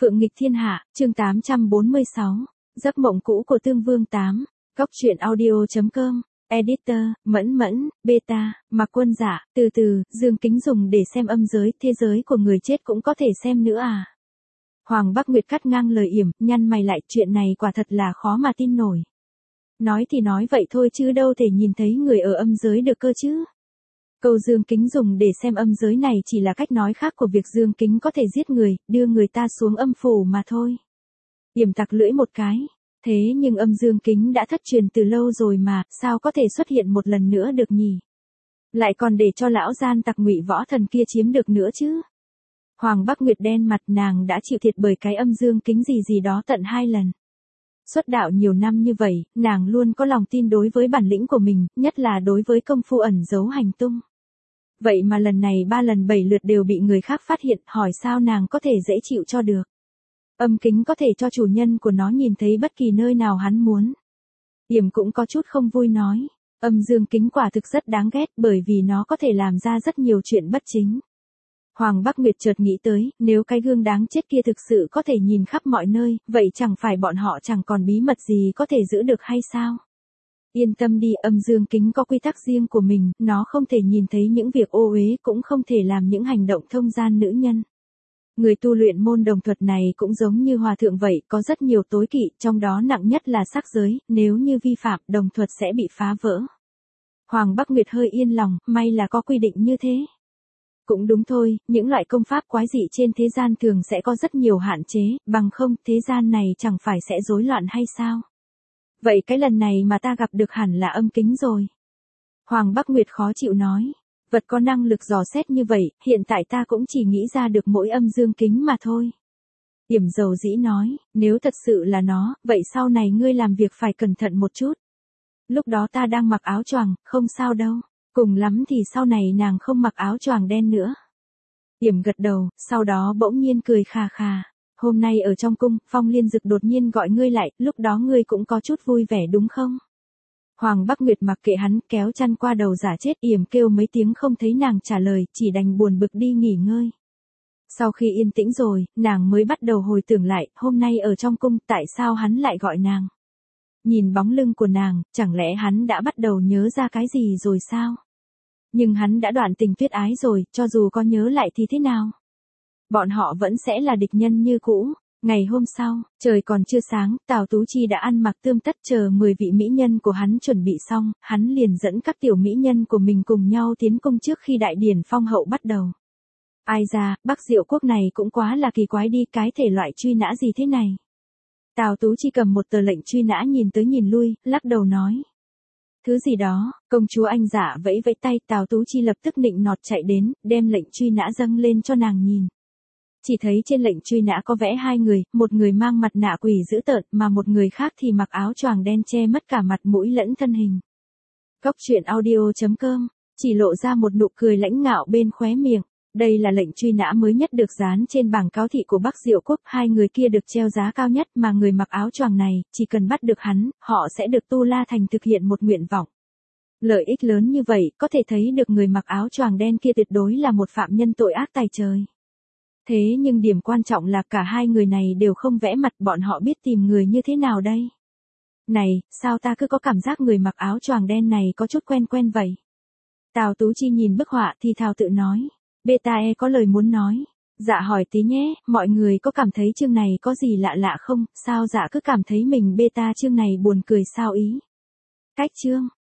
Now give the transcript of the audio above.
Phượng nghịch thiên hạ, chương 846. Giấc mộng cũ của Tương Vương 8. Góc truyện audio.com. Editor, Mẫn Mẫn, Beta, Mạc Quân Dạ, từ từ, Dương Kính dùng để xem âm giới, thế giới của người chết cũng có thể xem nữa à? Hoàng Bắc Nguyệt cắt ngang lời yểm, nhăn mày lại, chuyện này quả thật là khó mà tin nổi. Nói thì nói vậy thôi chứ đâu thể nhìn thấy người ở âm giới được cơ chứ. Câu Dương Kính dùng để xem âm giới này chỉ là cách nói khác của việc Dương Kính có thể giết người, đưa người ta xuống âm phủ mà thôi. Yểm tặc lưỡi một cái. Thế nhưng âm Dương Kính đã thất truyền từ lâu rồi mà, sao có thể xuất hiện một lần nữa được nhỉ? Lại còn để cho lão gian tặc Ngụy Võ Thần kia chiếm được nữa chứ? Hoàng Bắc Nguyệt đen mặt, nàng đã chịu thiệt bởi cái âm Dương Kính gì đó tận 2 lần. Xuất đạo nhiều năm như vậy, nàng luôn có lòng tin đối với bản lĩnh của mình, nhất là đối với công phu ẩn giấu hành tung. Vậy mà lần này 3 lần 7 lượt đều bị người khác phát hiện, hỏi sao nàng có thể dễ chịu cho được. Âm kính có thể cho chủ nhân của nó nhìn thấy bất kỳ nơi nào hắn muốn. Yểm cũng có chút không vui nói, âm Dương Kính quả thực rất đáng ghét bởi vì nó có thể làm ra rất nhiều chuyện bất chính. Hoàng Bắc Nguyệt chợt nghĩ tới, nếu cái gương đáng chết kia thực sự có thể nhìn khắp mọi nơi, vậy chẳng phải bọn họ chẳng còn bí mật gì có thể giữ được hay sao? Yên tâm đi, âm Dương Kính có quy tắc riêng của mình, nó không thể nhìn thấy những việc ô uế, cũng không thể làm những hành động thông gian nữ nhân. Người tu luyện môn đồng thuật này cũng giống như hòa thượng vậy, có rất nhiều tối kỵ, trong đó nặng nhất là sắc giới, nếu như vi phạm, đồng thuật sẽ bị phá vỡ. Hoàng Bắc Nguyệt hơi yên lòng, may là có quy định như thế. Cũng đúng thôi, những loại công pháp quái dị trên thế gian thường sẽ có rất nhiều hạn chế, bằng không, thế gian này chẳng phải sẽ rối loạn hay sao? Vậy cái lần này mà ta gặp được hẳn là âm kính rồi. Hoàng Bắc Nguyệt khó chịu nói, vật có năng lực dò xét như vậy, hiện tại ta cũng chỉ nghĩ ra được mỗi âm Dương Kính mà thôi. Yểm dầu dĩ nói, nếu thật sự là nó, vậy sau này ngươi làm việc phải cẩn thận một chút. Lúc đó ta đang mặc áo choàng, không sao đâu, cùng lắm thì sau này nàng không mặc áo choàng đen nữa. Yểm gật đầu, sau đó bỗng nhiên cười khà khà. Hôm nay ở trong cung, Phong Liên Dực đột nhiên gọi ngươi lại, lúc đó ngươi cũng có chút vui vẻ đúng không? Hoàng Bắc Nguyệt mặc kệ hắn, kéo chăn qua đầu giả chết, Yểm kêu mấy tiếng không thấy nàng trả lời, chỉ đành buồn bực đi nghỉ ngơi. Sau khi yên tĩnh rồi, nàng mới bắt đầu hồi tưởng lại, hôm nay ở trong cung, tại sao hắn lại gọi nàng? Nhìn bóng lưng của nàng, chẳng lẽ hắn đã bắt đầu nhớ ra cái gì rồi sao? Nhưng hắn đã đoạn tình tuyết ái rồi, cho dù có nhớ lại thì thế nào? Bọn họ vẫn sẽ là địch nhân như cũ. Ngày hôm sau, trời còn chưa sáng, Tào Tú Chi đã ăn mặc tươm tất chờ 10 vị mỹ nhân của hắn chuẩn bị xong, hắn liền dẫn các tiểu mỹ nhân của mình cùng nhau tiến cung trước khi đại điển phong hậu bắt đầu. Ai ra, Bắc Diệu quốc này cũng quá là kỳ quái đi, cái thể loại truy nã gì thế này? Tào Tú Chi cầm một tờ lệnh truy nã nhìn tới nhìn lui, lắc đầu nói. Thứ gì đó, công chúa Anh Dạ vẫy vẫy tay, Tào Tú Chi lập tức nịnh nọt chạy đến, đem lệnh truy nã dâng lên cho nàng nhìn. Chỉ thấy trên lệnh truy nã có vẽ 2 người, một người mang mặt nạ quỷ dữ tợn mà một người khác thì mặc áo choàng đen che mất cả mặt mũi lẫn thân hình. Góc truyện audio.com, chỉ lộ ra một nụ cười lãnh ngạo bên khóe miệng. Đây là lệnh truy nã mới nhất được dán trên bảng cáo thị của Bắc Diệu quốc, 2 người kia được treo giá cao nhất mà người mặc áo choàng này, chỉ cần bắt được hắn, họ sẽ được Tu La Thành thực hiện một nguyện vọng. Lợi ích lớn như vậy, có thể thấy được người mặc áo choàng đen kia tuyệt đối là một phạm nhân tội ác tày trời. Thế nhưng điểm quan trọng là cả 2 người này đều không vẽ mặt, bọn họ biết tìm người như thế nào đây? Này, sao ta cứ có cảm giác người mặc áo choàng đen này có chút quen quen vậy? Tào Tú Chi nhìn bức họa thì thào tự nói. Beta có lời muốn nói. Dạ hỏi tí nhé, mọi người có cảm thấy chương này có gì lạ lạ không? Sao dạ cứ cảm thấy mình beta chương này buồn cười sao ý? Cách chương.